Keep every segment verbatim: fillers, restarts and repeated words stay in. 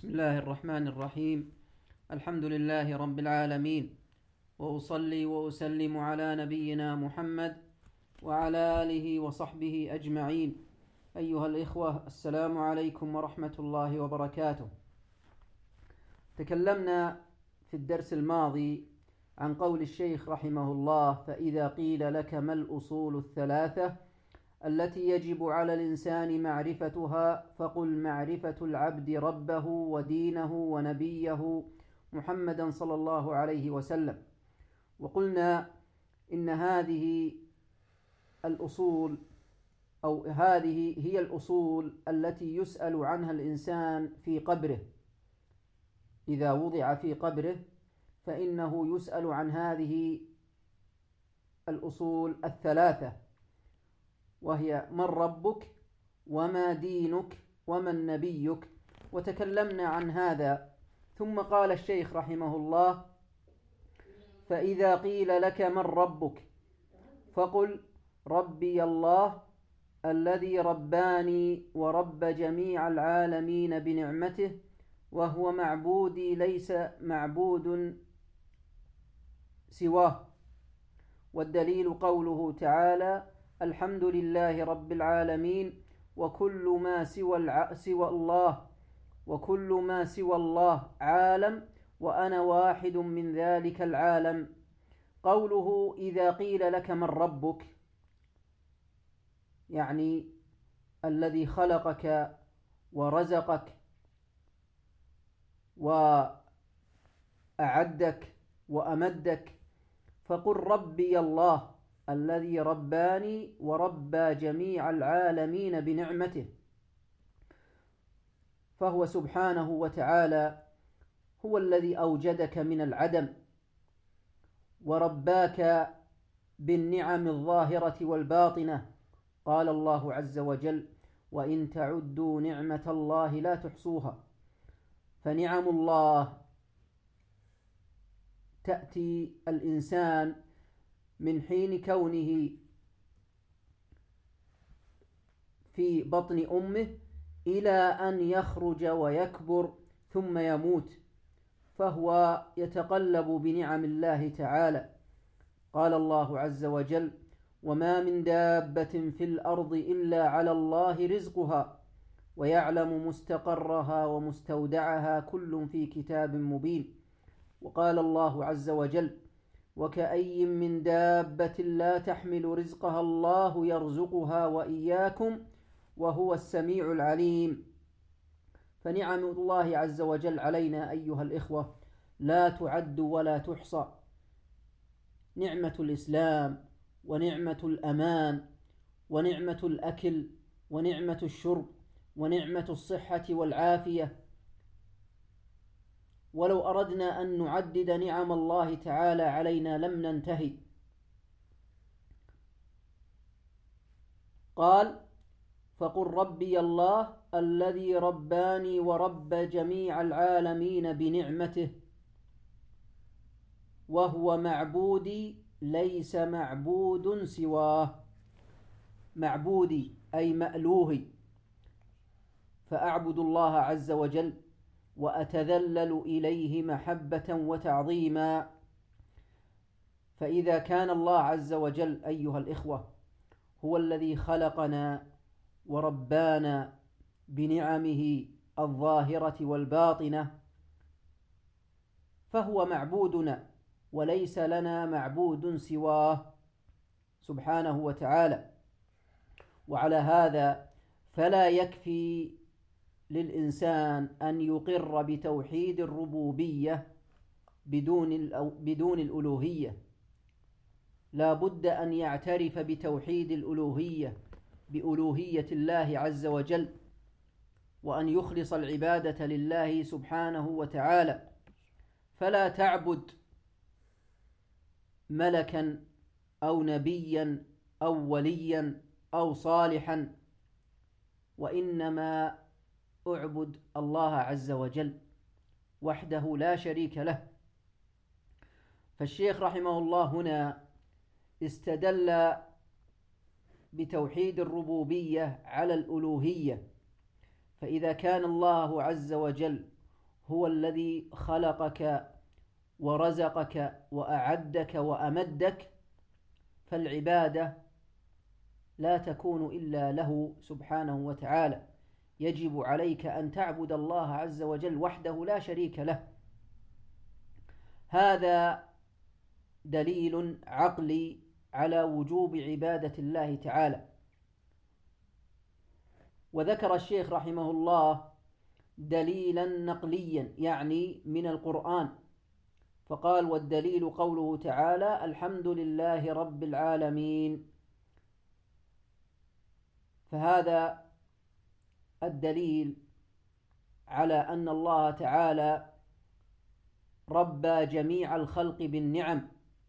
بسم الله الرحمن الرحيم. الحمد لله رب العالمين، وأصلي وأسلم على نبينا محمد وعلى آله وصحبه أجمعين. أيها الإخوة، السلام عليكم ورحمة الله وبركاته. تكلمنا في الدرس الماضي عن قول الشيخ رحمه الله: فإذا قيل لك ما الأصول الثلاثة التي يجب على الإنسان معرفتها فقل معرفة العبد ربه ودينه ونبيه محمدا صلى الله عليه وسلم. وقلنا إن هذه الأصول أو هذه هي الأصول التي يسأل عنها الإنسان في قبره. إذا وضع في قبره فإنه يسأل عن هذه الأصول الثلاثة، وهي: من ربك، وما دينك، ومن نبيك. وتكلمنا عن هذا. ثم قال الشيخ رحمه الله: فإذا قيل لك من ربك فقل ربي الله الذي رباني ورب جميع العالمين بنعمته، وهو معبودي ليس معبود سواه. والدليل قوله تعالى: الحمد لله رب العالمين وكل ما سوى, الع... سوى الله وكل ما سوى الله عالم وأنا واحد من ذلك العالم. قوله إذا قيل لك من ربك، يعني الذي خلقك ورزقك وأعدك وأمدك، فقل ربي الله الذي رباني وربى جميع العالمين بنعمته. فهو سبحانه وتعالى هو الذي أوجدك من العدم ورباك بالنعم الظاهرة والباطنة. قال الله عز وجل: وإن تعدوا نعمة الله لا تحصوها. فنعم الله تأتي الإنسان من حين كونه في بطن أمه إلى أن يخرج ويكبر ثم يموت، فهو يتقلب بنعم الله تعالى. قال الله عز وجل: وما من دابة في الأرض إلا على الله رزقها ويعلم مستقرها ومستودعها كل في كتاب مبين. وقال الله عز وجل: وكأي من دابة لا تحمل رزقها الله يرزقها وإياكم وهو السميع العليم. فنعم الله عز وجل علينا أيها الإخوة لا تعد ولا تحصى. نعمة الإسلام، ونعمة الأمان، ونعمة الأكل، ونعمة الشرب، ونعمة الصحة والعافية. ولو أردنا أن نعدد نعم الله تعالى علينا لم ننتهي. قال: فقل ربي الله الذي رباني ورب جميع العالمين بنعمته، وهو معبودي ليس معبود سواه. معبودي أي مألوهي، فأعبد الله عز وجل وأتذلل إليه محبة وتعظيما. فإذا كان الله عز وجل أيها الإخوة هو الذي خلقنا وربانا بنعمه الظاهرة والباطنة، فهو معبودنا وليس لنا معبود سواه سبحانه وتعالى. وعلى هذا فلا يكفي للإنسان أن يقر بتوحيد الربوبية بدون بدون الألوهية، لا بد أن يعترف بتوحيد الألوهية، بألوهية الله عز وجل، وأن يخلص العبادة لله سبحانه وتعالى. فلا تعبد ملكا أو نبيا أو وليا أو صالحا، وإنما اعبد الله عز وجل وحده لا شريك له. فالشيخ رحمه الله هنا استدل بتوحيد الربوبية على الألوهية. فإذا كان الله عز وجل هو الذي خلقك ورزقك وأعدك وأمدك، فالعبادة لا تكون إلا له سبحانه وتعالى. يجب عليك أن تعبد الله عز وجل وحده لا شريك له. هذا دليل عقلي على وجوب عبادة الله تعالى. وذكر الشيخ رحمه الله دليلا نقليا يعني من القرآن، فقال: والدليل قوله تعالى: الحمد لله رب العالمين. فهذا الدليل على أن الله تعالى ربى جميع الخلق بالنعم،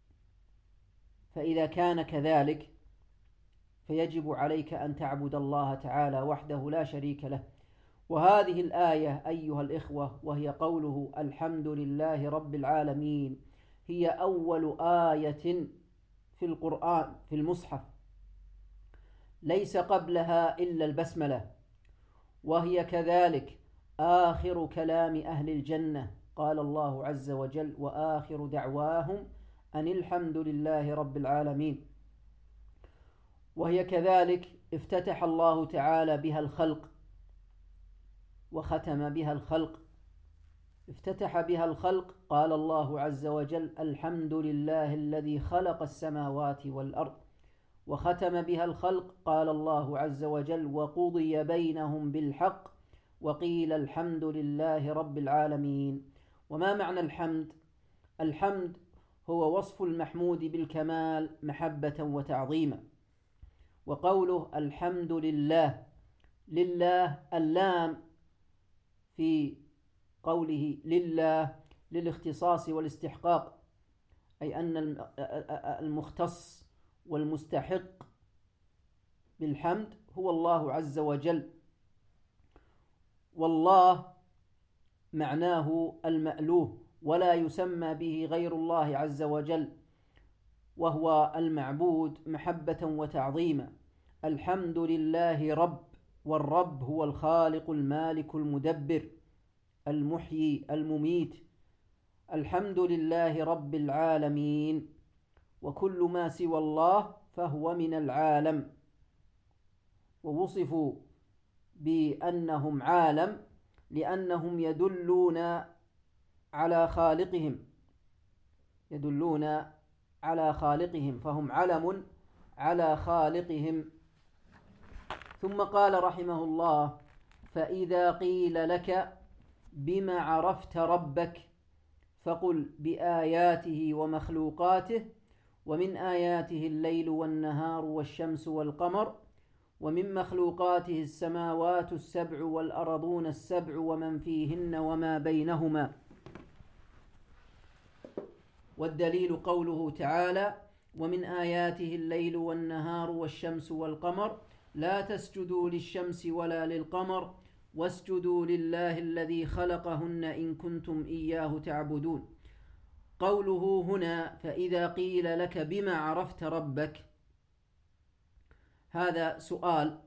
فإذا كان كذلك فيجب عليك أن تعبد الله تعالى وحده لا شريك له. وهذه الآية أيها الإخوة، وهي قوله الحمد لله رب العالمين، هي أول آية في القرآن في المصحف، ليس قبلها إلا البسملة، وهي كذلك آخر كلام أهل الجنة. قال الله عز وجل: وآخر دعواهم أن الحمد لله رب العالمين. وهي كذلك افتتح الله تعالى بها الخلق وختم بها الخلق. افتتح بها الخلق، قال الله عز وجل: الحمد لله الذي خلق السماوات والأرض. وختم بها الخلق، قال الله عز وجل: وقضي بينهم بالحق وقيل الحمد لله رب العالمين. وما معنى الحمد؟ الحمد هو وصف المحمود بالكمال محبة وتعظيما. وقوله الحمد لله، لله اللام في قوله لله للاختصاص والاستحقاق، أي أن المختص والمستحق بالحمد هو الله عز وجل. والله معناه المألوه، ولا يسمى به غير الله عز وجل، وهو المعبود محبة وتعظيما. الحمد لله رب، والرب هو الخالق المالك المدبر المحيي المميت. الحمد لله رب العالمين، وكل ما سوى الله فهو من العالم. ووصفوا بأنهم عالم لأنهم يدلون على خالقهم يدلون على خالقهم فهم علم على خالقهم. ثم قال رحمه الله: فإذا قيل لك بما عرفت ربك فقل بآياته ومخلوقاته، ومن آياته الليل والنهار والشمس والقمر، ومن مخلوقاته السماوات السبع والأرضون السبع ومن فيهن وما بينهما. والدليل قوله تعالى: ومن آياته الليل والنهار والشمس والقمر لا تسجدوا للشمس ولا للقمر واسجدوا لله الذي خلقهن إن كنتم إياه تعبدون. قوله هنا فإذا قيل لك بما عرفت ربك، هذا سؤال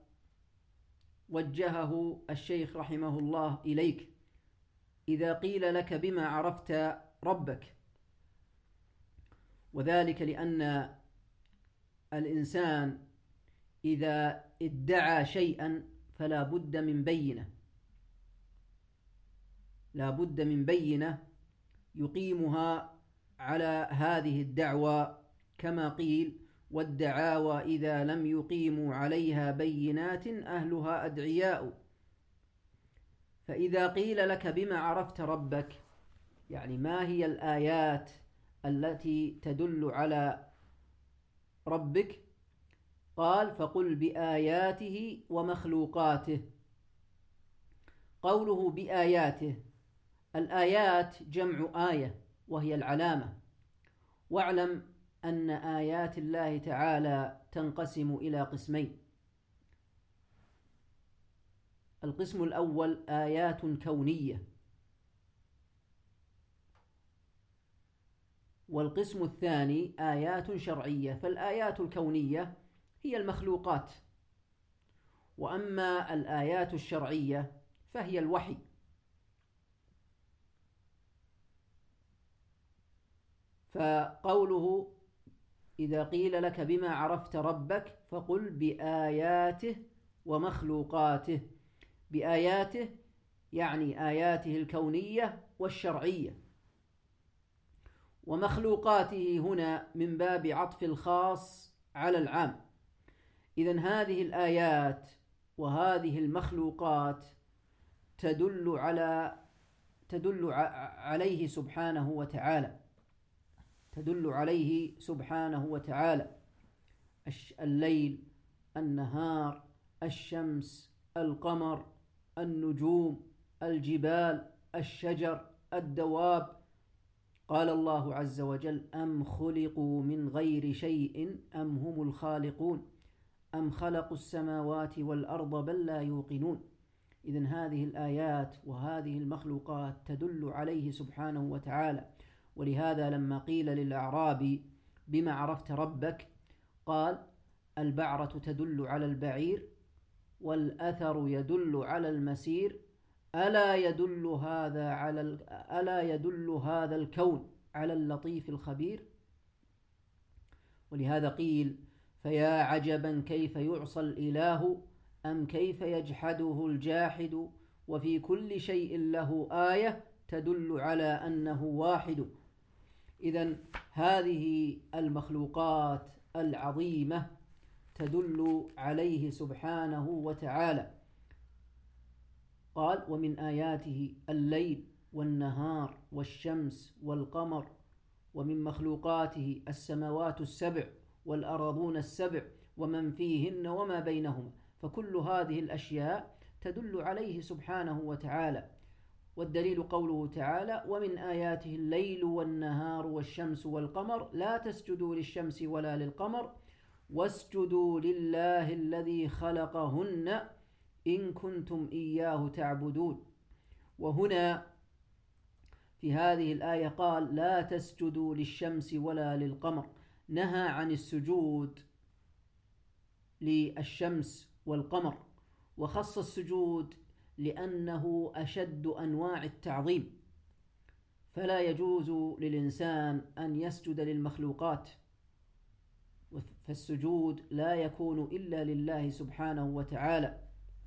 وجهه الشيخ رحمه الله إليك. إذا قيل لك بما عرفت ربك، وذلك لأن الإنسان إذا ادعى شيئا فلا بد من بينة لا بد من بينة يقيمها على هذه الدعوى، كما قيل: والدعاوى إذا لم يقيموا عليها بينات أهلها أدعياء. فإذا قيل لك بما عرفت ربك، يعني ما هي الآيات التي تدل على ربك؟ قال: فقل بآياته ومخلوقاته. قوله بآياته، الآيات جمع آية وهي العلامة. واعلم أن آيات الله تعالى تنقسم إلى قسمين: القسم الأول آيات كونية، والقسم الثاني آيات شرعية. فالآيات الكونية هي المخلوقات، وأما الآيات الشرعية فهي الوحي. فقوله إذا قيل لك بما عرفت ربك فقل بآياته ومخلوقاته. بآياته يعني آياته الكونية والشرعية، ومخلوقاته هنا من باب عطف الخاص على العام. إذن هذه الآيات وهذه المخلوقات تدل على تدل عليه سبحانه وتعالى تدل عليه سبحانه وتعالى الليل، النهار، الشمس، القمر، النجوم، الجبال، الشجر، الدواب. قال الله عز وجل: أم خلقوا من غير شيء أم هم الخالقون أم خلقوا السماوات والأرض بل لا يوقنون. إذن هذه الآيات وهذه المخلوقات تدل عليه سبحانه وتعالى. ولهذا لما قيل للأعرابي بما عرفت ربك قال: البعرة تدل على البعير والأثر يدل على المسير، ألا يدل هذا على ألا يدل هذا الكون على اللطيف الخبير. ولهذا قيل: فيا عجبا كيف يعصى الإله أم كيف يجحده الجاحد، وفي كل شيء له آية تدل على أنه واحد. إذن هذه المخلوقات العظيمة تدل عليه سبحانه وتعالى. قال: ومن آياته الليل والنهار والشمس والقمر، ومن مخلوقاته السماوات السبع والأرضون السبع ومن فيهن وما بينهما. فكل هذه الأشياء تدل عليه سبحانه وتعالى. والدليل قوله تعالى: ومن آياته الليل والنهار والشمس والقمر لا تسجدوا للشمس ولا للقمر واسجدوا لله الذي خلقهن إن كنتم إياه تعبدون. وهنا في هذه الآية قال: لا تسجدوا للشمس ولا للقمر، نهى عن السجود للشمس والقمر، وخص السجود لأنه أشد أنواع التعظيم، فلا يجوز للإنسان أن يسجد للمخلوقات، فالسجود لا يكون إلا لله سبحانه وتعالى.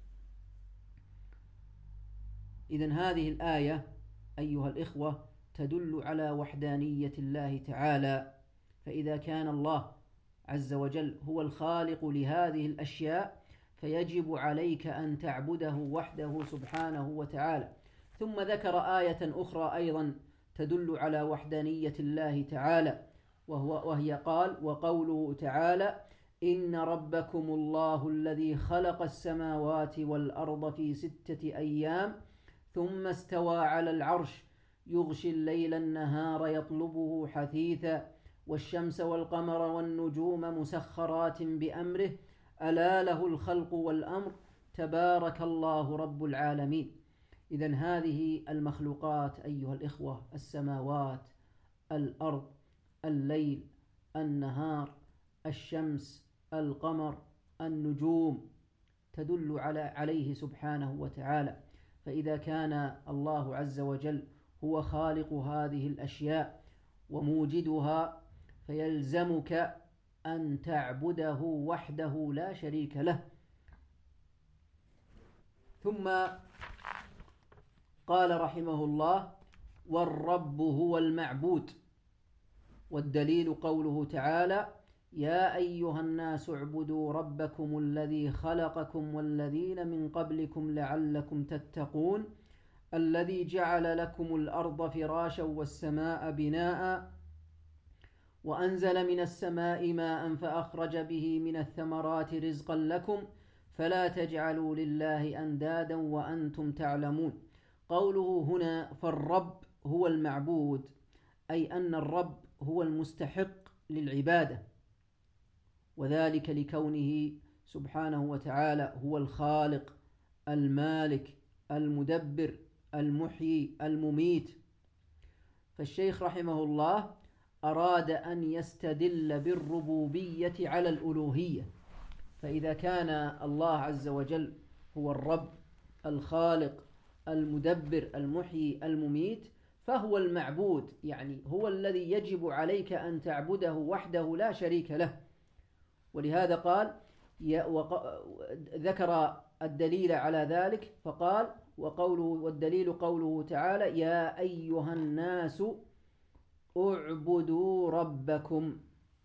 إذن هذه الآية أيها الإخوة تدل على وحدانية الله تعالى. فإذا كان الله عز وجل هو الخالق لهذه الأشياء فيجب عليك أن تعبده وحده سبحانه وتعالى. ثم ذكر آية أخرى أيضا تدل على وحدانية الله تعالى، وهو وهي قال: وقوله تعالى: إن ربكم الله الذي خلق السماوات والأرض في ستة أيام ثم استوى على العرش يغشي الليل النهار يطلبه حثيثا والشمس والقمر والنجوم مسخرات بأمره ألا له الخلق والأمر تبارك الله رب العالمين. إذن هذه المخلوقات أيها الإخوة، السماوات، الأرض، الليل، النهار، الشمس، القمر، النجوم، تدل على عليه سبحانه وتعالى. فإذا كان الله عز وجل هو خالق هذه الأشياء وموجدها فيلزمك أن تعبده وحده لا شريك له. ثم قال رحمه الله: والرب هو المعبود. والدليل قوله تعالى: يا أيها الناس اعبدوا ربكم الذي خلقكم والذين من قبلكم لعلكم تتقون الذي جعل لكم الأرض فراشا والسماء بناء وأنزل من السماء ماء فأخرج به من الثمرات رزقا لكم فلا تجعلوا لله أندادا وأنتم تعلمون. قوله هنا: فالرب هو المعبود، أي أن الرب هو المستحق للعبادة، وذلك لكونه سبحانه وتعالى هو الخالق المالك المدبر المحيي المميت. فالشيخ رحمه الله أراد أن يستدل بالربوبية على الألوهية. فإذا كان الله عز وجل هو الرب الخالق المدبر المحيي المميت، فهو المعبود، يعني هو الذي يجب عليك أن تعبده وحده لا شريك له. ولهذا قال ذكر الدليل على ذلك فقال وقوله والدليل قوله تعالى يا أيها الناس اعبدوا ربكم.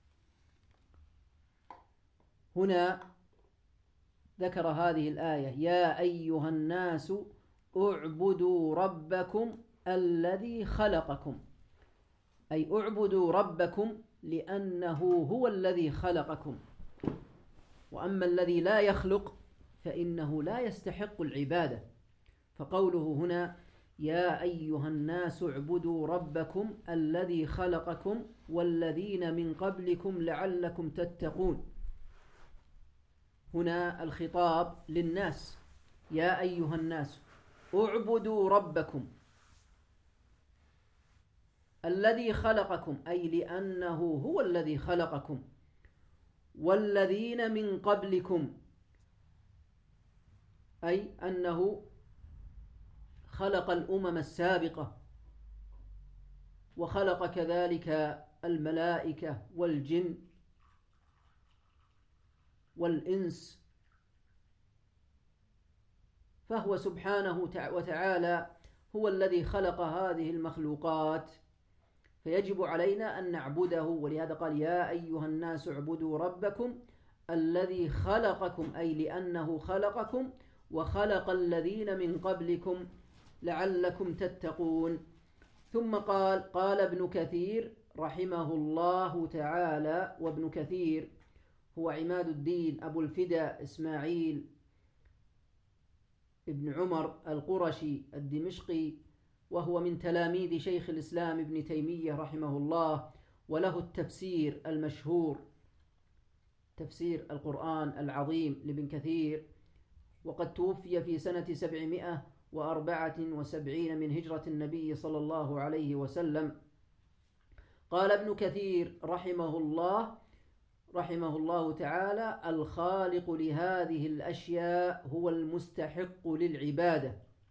هنا ذكر هذه الآية يا أيها الناس اعبدوا ربكم الذي خلقكم، أي اعبدوا ربكم لأنه هو الذي خلقكم، وأما الذي لا يخلق فإنه لا يستحق العبادة. فقوله هنا يا أيها الناس اعبدوا ربكم الذي خلقكم والذين من قبلكم لعلكم تتقون، هنا الخطاب للناس يا أيها الناس اعبدوا ربكم الذي خلقكم، أي لأنه هو الذي خلقكم، والذين من قبلكم، أي أنه خلق الأمم السابقة وخلق كذلك الملائكة والجن والإنس، فهو سبحانه وتعالى هو الذي خلق هذه المخلوقات، فيجب علينا أن نعبده. ولهذا قال يا أيها الناس اعبدوا ربكم الذي خلقكم، أي لأنه خلقكم وخلق الذين من قبلكم لعلكم تتقون. ثم قال قال ابن كثير رحمه الله تعالى، وابن كثير هو عماد الدين أبو الفدا إسماعيل ابن عمر القرشي الدمشقي، وهو من تلاميذ شيخ الإسلام ابن تيمية رحمه الله، وله التفسير المشهور تفسير القرآن العظيم لابن كثير، وقد توفي في سنة سبعمائة وأربعة وسبعين من هجرة النبي صلى الله عليه وسلم. قال ابن كثير رحمه الله رحمه الله تعالى الخالق لهذه الأشياء هو المستحق للعبادة.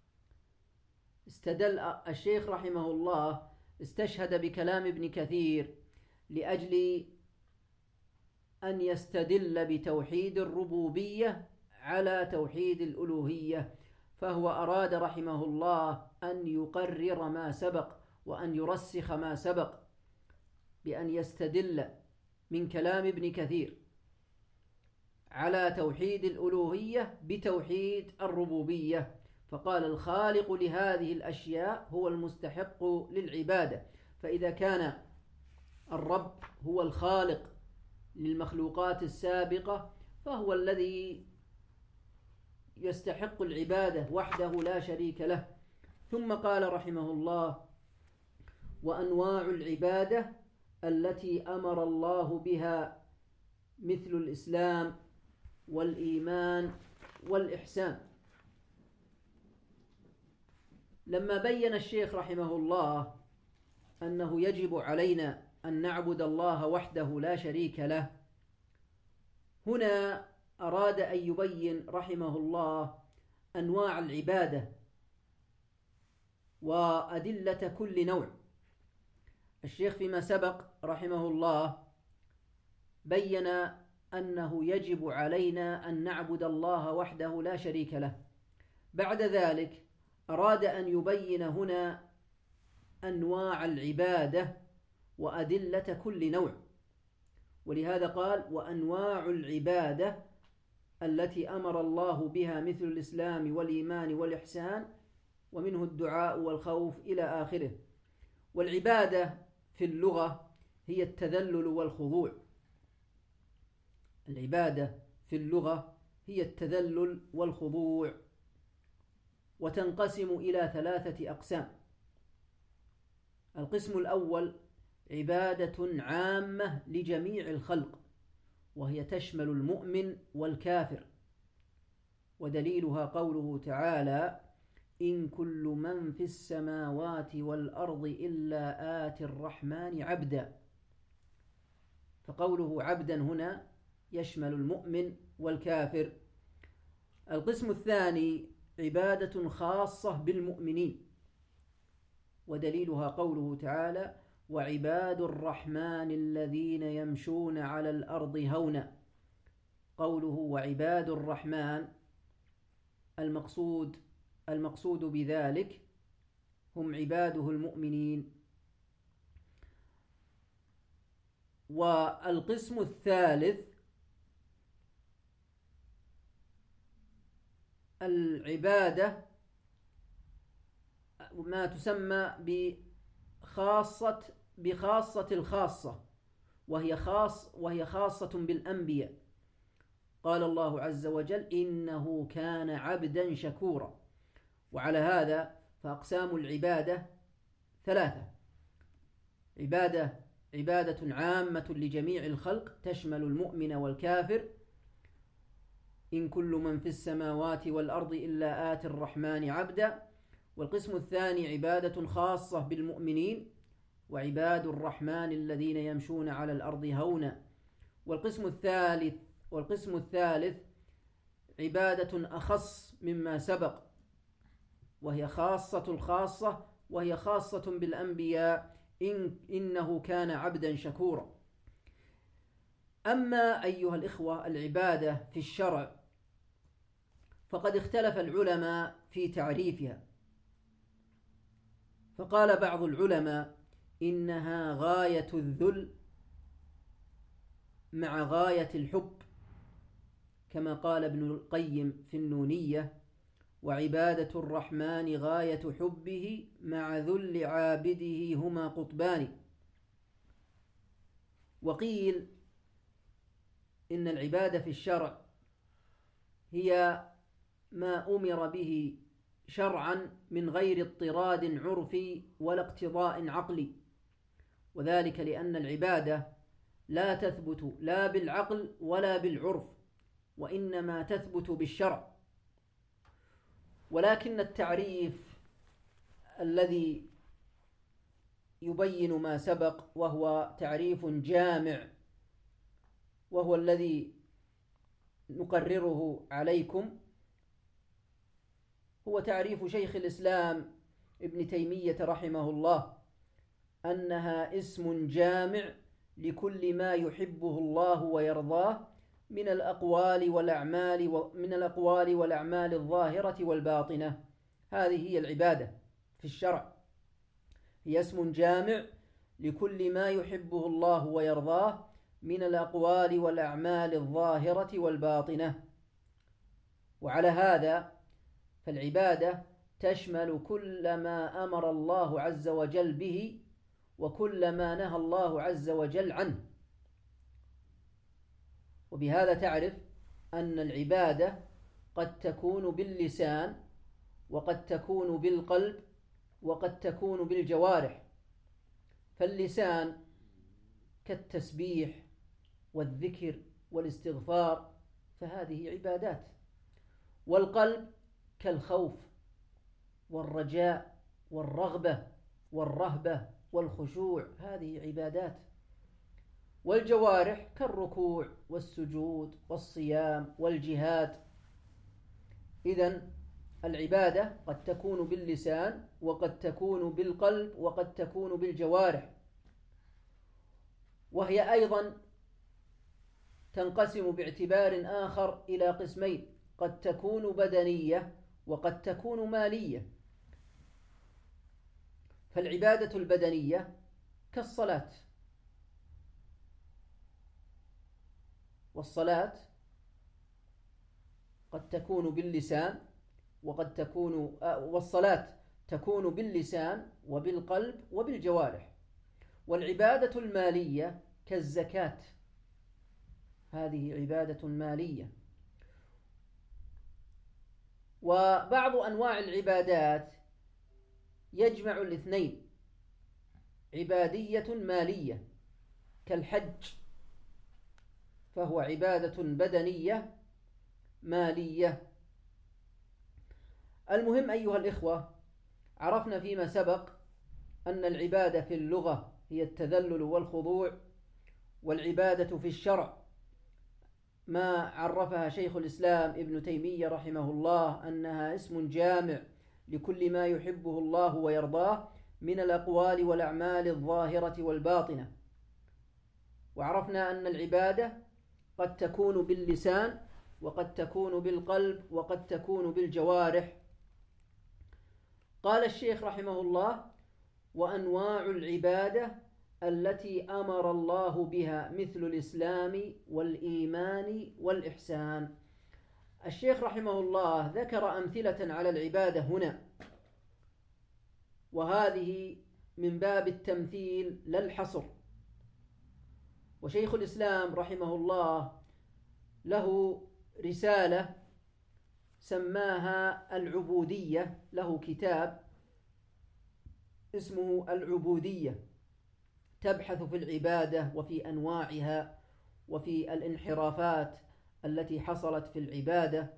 استدل الشيخ رحمه الله استشهد بكلام ابن كثير لأجل أن يستدل بتوحيد الربوبية على توحيد الألوهية، فهو أراد رحمه الله أن يقرر ما سبق وأن يرسخ ما سبق بأن يستدل من كلام ابن كثير على توحيد الألوهية بتوحيد الربوبية، فقال الخالق لهذه الأشياء هو المستحق للعبادة. فإذا كان الرب هو الخالق للمخلوقات السابقة فهو الذي يستحق العبادة وحده لا شريك له. ثم قال رحمه الله وأنواع العبادة التي أمر الله بها مثل الإسلام والإيمان والإحسان. لما بين الشيخ رحمه الله أنه يجب علينا أن نعبد الله وحده لا شريك له، هنا أراد أن يبين رحمه الله أنواع العبادة وأدلة كل نوع. الشيخ فيما سبق رحمه الله بين أنه يجب علينا أن نعبد الله وحده لا شريك له. بعد ذلك أراد أن يبين هنا أنواع العبادة وأدلة كل نوع، ولهذا قال وأنواع العبادة التي أمر الله بها مثل الإسلام والإيمان والإحسان، ومنه الدعاء والخوف إلى آخره. والعبادة في اللغة هي التذلل والخضوع. العبادة في اللغة هي التذلل والخضوع، وتنقسم إلى ثلاثة أقسام. القسم الأول عبادة عامة لجميع الخلق، وهي تشمل المؤمن والكافر، ودليلها قوله تعالى إن كل من في السماوات والأرض إلا آتي الرحمن عبدا. فقوله عبدا هنا يشمل المؤمن والكافر. القسم الثاني عبادة خاصة بالمؤمنين، ودليلها قوله تعالى: وعباد الرحمن الذين يمشون على الأرض هونا. قوله وعباد الرحمن، المقصود المقصود بذلك هم عباده المؤمنين. والقسم الثالث العبادة ما تسمى بخاصة بخاصة الخاصة، وهي خاص وهي خاصة بالأنبياء. قال الله عز وجل: إنه كان عبدا شكورا. وعلى هذا فأقسام العبادة ثلاثة: عبادة عبادة عامة لجميع الخلق تشمل المؤمن والكافر، إن كل من في السماوات والأرض إلا آتي الرحمن عبدا. والقسم الثاني عبادة خاصة بالمؤمنين، وعباد الرحمن الذين يمشون على الأرض هونا. والقسم الثالث والقسم الثالث عبادة أخص مما سبق، وهي خاصة الخاصة، وهي خاصة بالأنبياء، إن إنه كان عبدا شكورا. أما أيها الإخوة العبادة في الشرع فقد اختلف العلماء في تعريفها، فقال بعض العلماء إنها غاية الذل مع غاية الحب، كما قال ابن القيم في النونية: وعبادة الرحمن غاية حبه مع ذل عابده هما قطبان. وقيل إن العبادة في الشرع هي ما أمر به شرعا من غير اضطراد عرفي ولا اقتضاء عقلي، وذلك لأن العبادة لا تثبت لا بالعقل ولا بالعرف، وإنما تثبت بالشرع. ولكن التعريف الذي يبين ما سبق، وهو تعريف جامع، وهو الذي نقرره عليكم، هو تعريف شيخ الإسلام ابن تيمية رحمه الله، أنها اسم جامع لكل ما يحبه الله ويرضاه من الأقوال والأعمال من الأقوال والأعمال الظاهرة والباطنة. هذه هي العبادة في الشرع، هي اسم جامع لكل ما يحبه الله ويرضاه من الأقوال والأعمال الظاهرة والباطنة. وعلى هذا فالعبادة تشمل كل ما أمر الله عز وجل به وكل ما نهى الله عز وجل عنه. وبهذا تعرف أن العبادة قد تكون باللسان، وقد تكون بالقلب، وقد تكون بالجوارح. فاللسان كالتسبيح والذكر والاستغفار، فهذه عبادات. والقلب كالخوف والرجاء والرغبة والرهبة والخشوع، هذه عبادات. والجوارح كالركوع والسجود والصيام والجهاد. إذن العبادة قد تكون باللسان، وقد تكون بالقلب، وقد تكون بالجوارح. وهي أيضا تنقسم باعتبار آخر إلى قسمين: قد تكون بدنية وقد تكون مالية. فالعبادة البدنية كالصلاة، والصلاة قد تكون باللسان وقد تكون والصلاة تكون باللسان وبالقلب وبالجوارح. والعبادة المالية كالزكاة، هذه عبادة مالية. وبعض أنواع العبادات يجمع الاثنين: عبادية مالية كالحج، فهو عبادة بدنية مالية. المهم أيها الإخوة، عرفنا فيما سبق أن العبادة في اللغة هي التذلل والخضوع، والعبادة في الشرع ما عرفها شيخ الإسلام ابن تيمية رحمه الله أنها اسم جامع لكل ما يحبه الله ويرضاه من الأقوال والأعمال الظاهرة والباطنة. وعرفنا أن العبادة قد تكون باللسان وقد تكون بالقلب وقد تكون بالجوارح. قال الشيخ رحمه الله: وأنواع العبادة التي أمر الله بها مثل الإسلام والإيمان والإحسان. الشيخ رحمه الله ذكر أمثلة على العبادة هنا، وهذه من باب التمثيل لا الحصر. وشيخ الإسلام رحمه الله له رسالة سماها العبودية، له كتاب اسمه العبودية، تبحث في العبادة وفي أنواعها وفي الانحرافات التي حصلت في العبادة.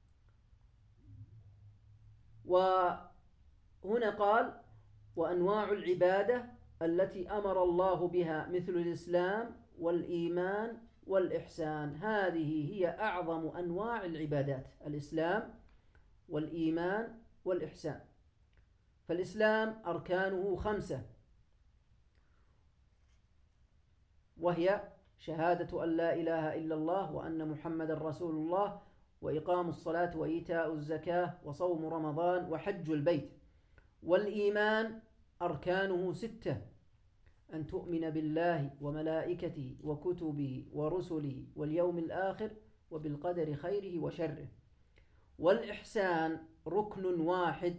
وهنا قال: وأنواع العبادة التي أمر الله بها مثل الإسلام والإيمان والإحسان. هذه هي أعظم أنواع العبادات: الإسلام والإيمان والإحسان. فالإسلام أركانه خمسة، وهي شهادة أن لا إله إلا الله وأن محمد رسول الله، وإقام الصلاة وإيتاء الزكاة وصوم رمضان وحج البيت. والإيمان أركانه ستة: أن تؤمن بالله وملائكته وكتبه ورسله واليوم الآخر وبالقدر خيره وشره. والإحسان ركن واحد: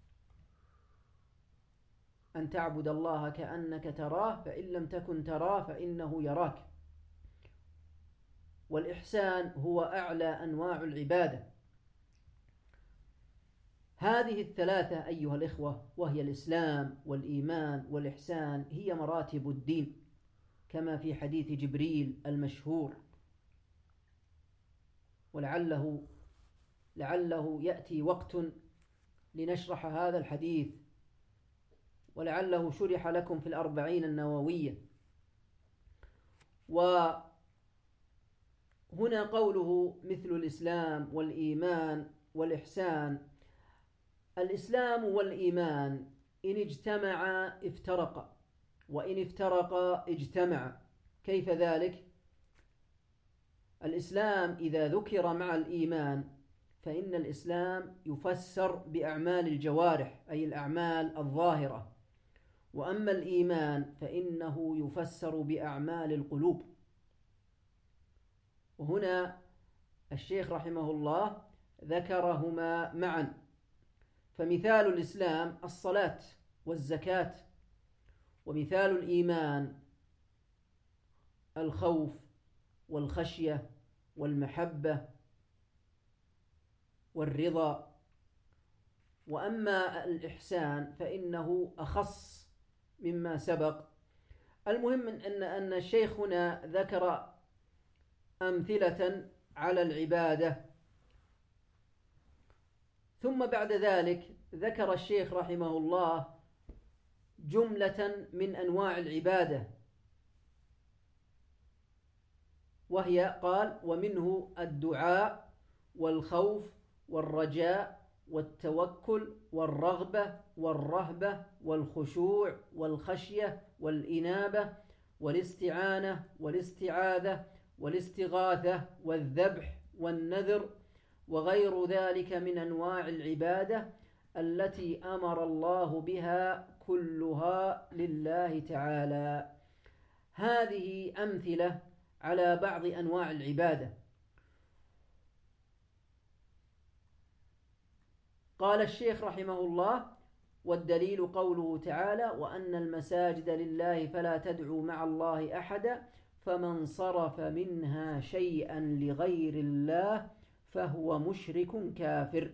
أن تعبد الله كأنك تراه فإن لم تكن تراه فإنه يراك. والإحسان هو أعلى أنواع العبادة. هذه الثلاثة أيها الإخوة، وهي الإسلام والإيمان والإحسان، هي مراتب الدين، كما في حديث جبريل المشهور. ولعله لعله يأتي وقت لنشرح هذا الحديث، ولعله شرح لكم في الأربعين النووية. وهنا قوله مثل الإسلام والإيمان والإحسان. الإسلام والإيمان إن اجتمعا افترقا، وإن افترقا اجتمعا. كيف ذلك؟ الإسلام إذا ذكر مع الإيمان فإن الإسلام يفسر بأعمال الجوارح، أي الأعمال الظاهرة، وأما الإيمان فإنه يفسر بأعمال القلوب. وهنا الشيخ رحمه الله ذكرهما معا. فمثال الإسلام الصلاة والزكاة، ومثال الإيمان الخوف والخشية والمحبة والرضا. وأما الإحسان فإنه أخص مما سبق. المهم أن أن الشيخ هنا ذكر أمثلة على العبادة، ثم بعد ذلك ذكر الشيخ رحمه الله جملة من أنواع العبادة، وهي قال: ومنه الدعاء والخوف والرجاء والتوكل والرغبة والرهبة والخشوع والخشية والإنابة والاستعانة والاستعاذة والاستغاثة والذبح والنذر وغير ذلك من أنواع العبادة التي أمر الله بها، كلها لله تعالى. هذه أمثلة على بعض أنواع العبادة. قال الشيخ رحمه الله: والدليل قوله تعالى: وأن المساجد لله فلا تدعوا مع الله أحدا فمن صرف منها شيئا لغير الله فهو مشرك كافر.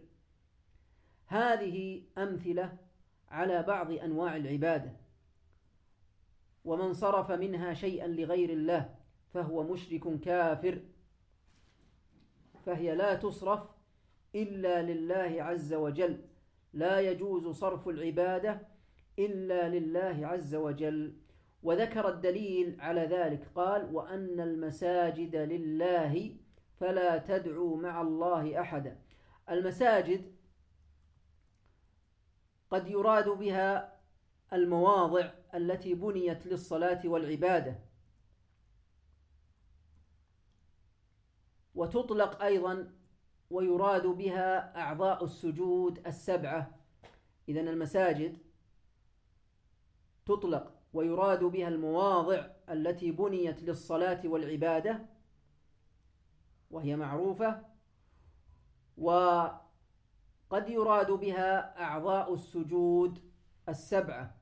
هذه أمثلة على بعض أنواع العبادة. ومن صرف منها شيئا لغير الله فهو مشرك كافر، فهي لا تصرف إلا لله عز وجل، لا يجوز صرف العبادة إلا لله عز وجل. وذكر الدليل على ذلك، قال: وأن المساجد لله فلا تدعوا مع الله أحدا. المساجد قد يراد بها المواضع التي بنيت للصلاة والعبادة، وتطلق أيضا ويراد بها أعضاء السجود السبعة. إذن المساجد تطلق ويراد بها المواضع التي بنيت للصلاة والعبادة وهي معروفة، وقد يراد بها أعضاء السجود السبعة.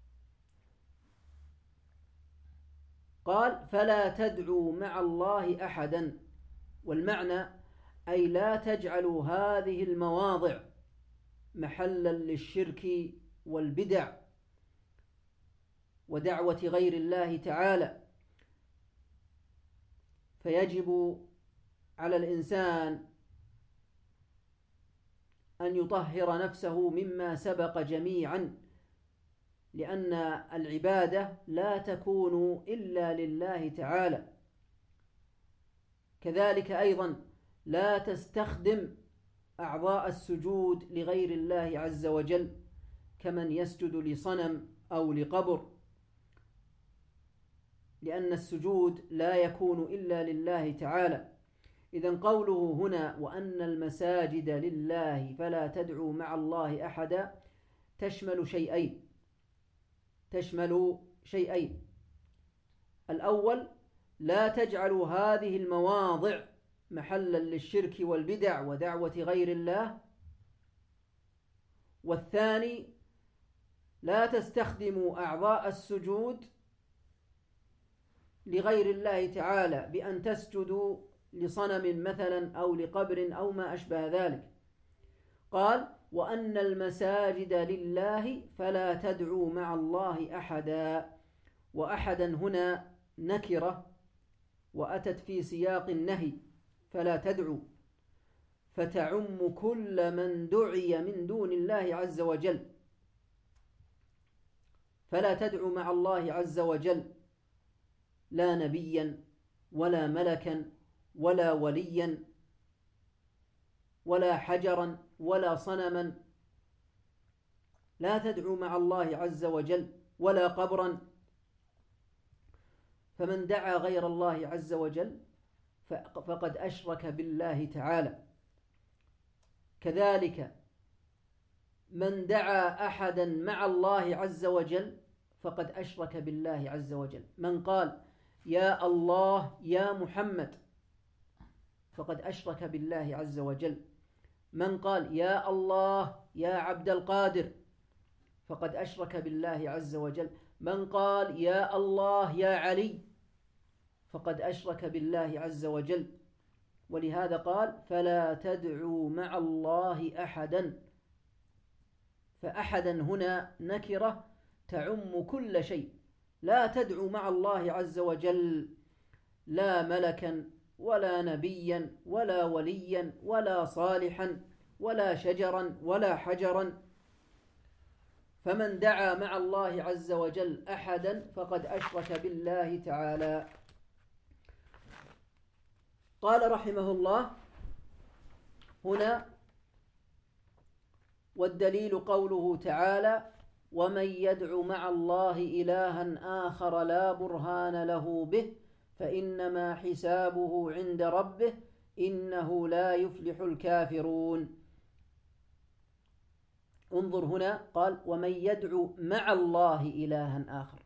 قال فلا تدعوا مع الله أحدا، والمعنى أي لا تجعلوا هذه المواضع محلا للشرك والبدع ودعوة غير الله تعالى. فيجب على الإنسان أن يطهر نفسه مما سبق جميعا، لأن العبادة لا تكون إلا لله تعالى. كذلك أيضا لا تستخدم أعضاء السجود لغير الله عز وجل كمن يسجد لصنم أو لقبر، لأن السجود لا يكون إلا لله تعالى. إذن قوله هنا وأن المساجد لله فلا تدعوا مع الله أحدا تشمل شيئين تشمل شيئين الأول لا تجعلوا هذه المواضع محلا للشرك والبدع ودعوة غير الله، والثاني لا تستخدموا أعضاء السجود لغير الله تعالى بأن تسجدوا لصنم مثلا أو لقبر أو ما أشبه ذلك. قال وأن المساجد لله فلا تدعوا مع الله أحدا، وأحدا هنا نكرة وأتت في سياق النهي فلا تدعوا، فتعم كل من دعي من دون الله عز وجل. فلا تدعوا مع الله عز وجل لا نبيا ولا ملكا ولا وليا ولا حجرا ولا صنما، لا تدعوا مع الله عز وجل ولا قبرا. فمن دعا غير الله عز وجل فقد أشرك بالله تعالى. كذلك من دعا أحدا مع الله عز وجل فقد أشرك بالله عز وجل. من قال يا الله يا محمد فقد أشرك بالله عز وجل. من قال يا الله يا عبد القادر فقد أشرك بالله عز وجل. من قال يا الله يا علي فقد أشرك بالله عز وجل. ولهذا قال فلا تدعوا مع الله أحدا، فأحدا هنا نكرة تعم كل شيء. لا تدعوا مع الله عز وجل لا ملكا ولا نبيا ولا وليا ولا صالحا ولا شجرا ولا حجرا. فمن دعا مع الله عز وجل أحدا فقد أشرك بالله تعالى. قال رحمه الله هنا والدليل قوله تعالى ومن يدع مع الله إلها آخر لا برهان له به فإنما حسابه عند ربه إنه لا يفلح الكافرون. انظر هنا قال ومن يدعو مع الله إلها آخر،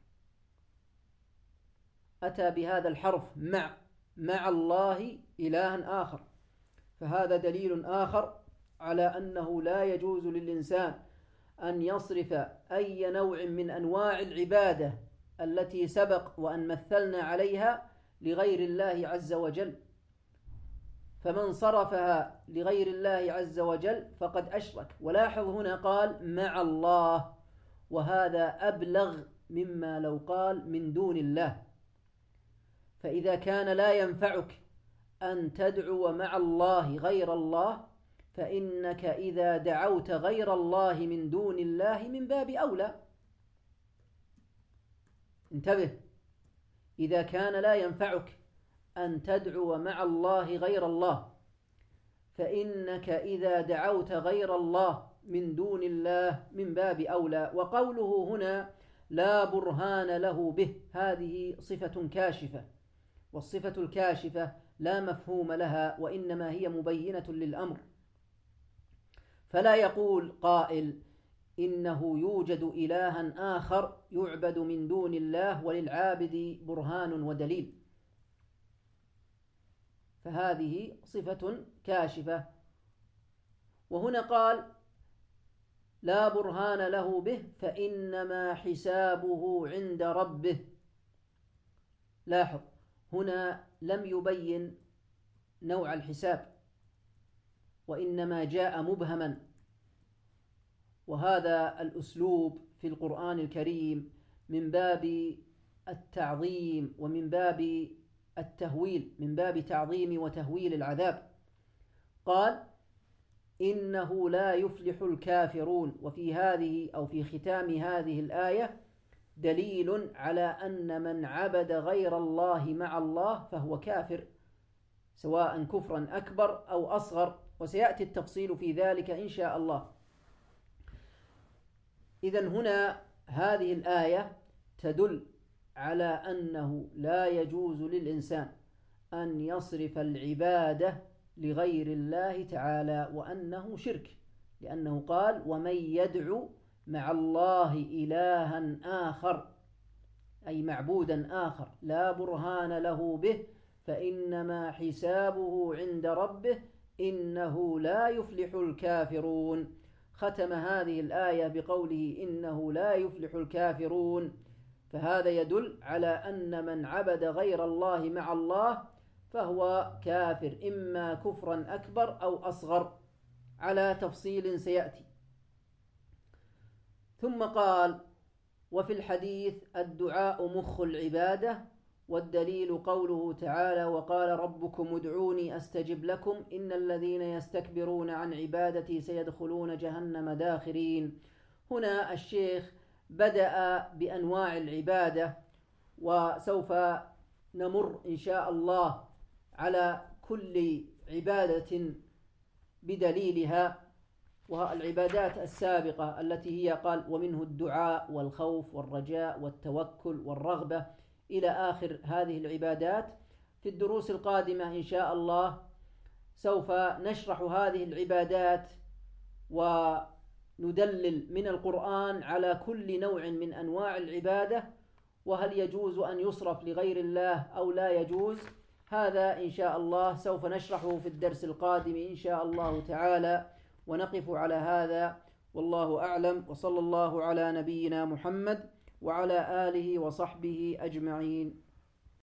أتى بهذا الحرف مع مع الله إلها آخر، فهذا دليل آخر على أنه لا يجوز للإنسان أن يصرف أي نوع من أنواع العبادة التي سبق وأن مثلنا عليها لغير الله عز وجل. فمن صرفها لغير الله عز وجل فقد أشرك. ولاحظ هنا قال مع الله، وهذا أبلغ مما لو قال من دون الله. فإذا كان لا ينفعك أن تدعو مع الله غير الله، فإنك إذا دعوت غير الله من دون الله من باب أولى. انتبه، إذا كان لا ينفعك أن تدعو مع الله غير الله، فإنك إذا دعوت غير الله من دون الله من باب أولى. وقوله هنا لا برهان له به، هذه صفة كاشفة، والصفة الكاشفة لا مفهوم لها، وإنما هي مبينة للأمر. فلا يقول قائل إنه يوجد إلها آخر يعبد من دون الله وللعابد برهان ودليل، فهذه صفة كاشفة. وهنا قال لا برهان له به فإنما حسابه عند ربه. لاحظ هنا لم يبين نوع الحساب، وإنما جاء مبهما، وهذا الأسلوب في القرآن الكريم من باب التعظيم ومن باب التهويل، من باب تعظيم وتهويل العذاب. قال إنه لا يفلح الكافرون، وفي هذه أو في ختام هذه الآية دليل على أن من عبد غير الله مع الله فهو كافر، سواء كفرا أكبر أو أصغر، وسيأتي التفصيل في ذلك إن شاء الله. إذن هنا هذه الآية تدل على أنه لا يجوز للإنسان أن يصرف العبادة لغير الله تعالى، وأنه شرك، لأنه قال ومن يدعو مع الله إلها آخر، أي معبودا آخر لا برهان له به فإنما حسابه عند ربه إنه لا يفلح الكافرون. ختم هذه الآية بقوله إنه لا يفلح الكافرون، فهذا يدل على أن من عبد غير الله مع الله فهو كافر، إما كفرا أكبر أو أصغر، على تفصيل سيأتي. ثم قال وفي الحديث الدعاء مخ العبادة، والدليل قوله تعالى وقال ربكم ادعوني أستجب لكم إن الذين يستكبرون عن عبادتي سيدخلون جهنم داخرين. هنا الشيخ بدأ بأنواع العبادة، وسوف نمر إن شاء الله على كل عبادة بدليلها، والعبادات السابقة التي هي قال ومنه الدعاء والخوف والرجاء والتوكل والرغبة إلى آخر هذه العبادات. في الدروس القادمة إن شاء الله سوف نشرح هذه العبادات وندلل من القرآن على كل نوع من أنواع العبادة، وهل يجوز أن يصرف لغير الله أو لا يجوز. هذا إن شاء الله سوف نشرحه في الدرس القادم إن شاء الله تعالى، ونقف على هذا والله أعلم، وصلى الله على نبينا محمد وعلى آله وصحبه أجمعين.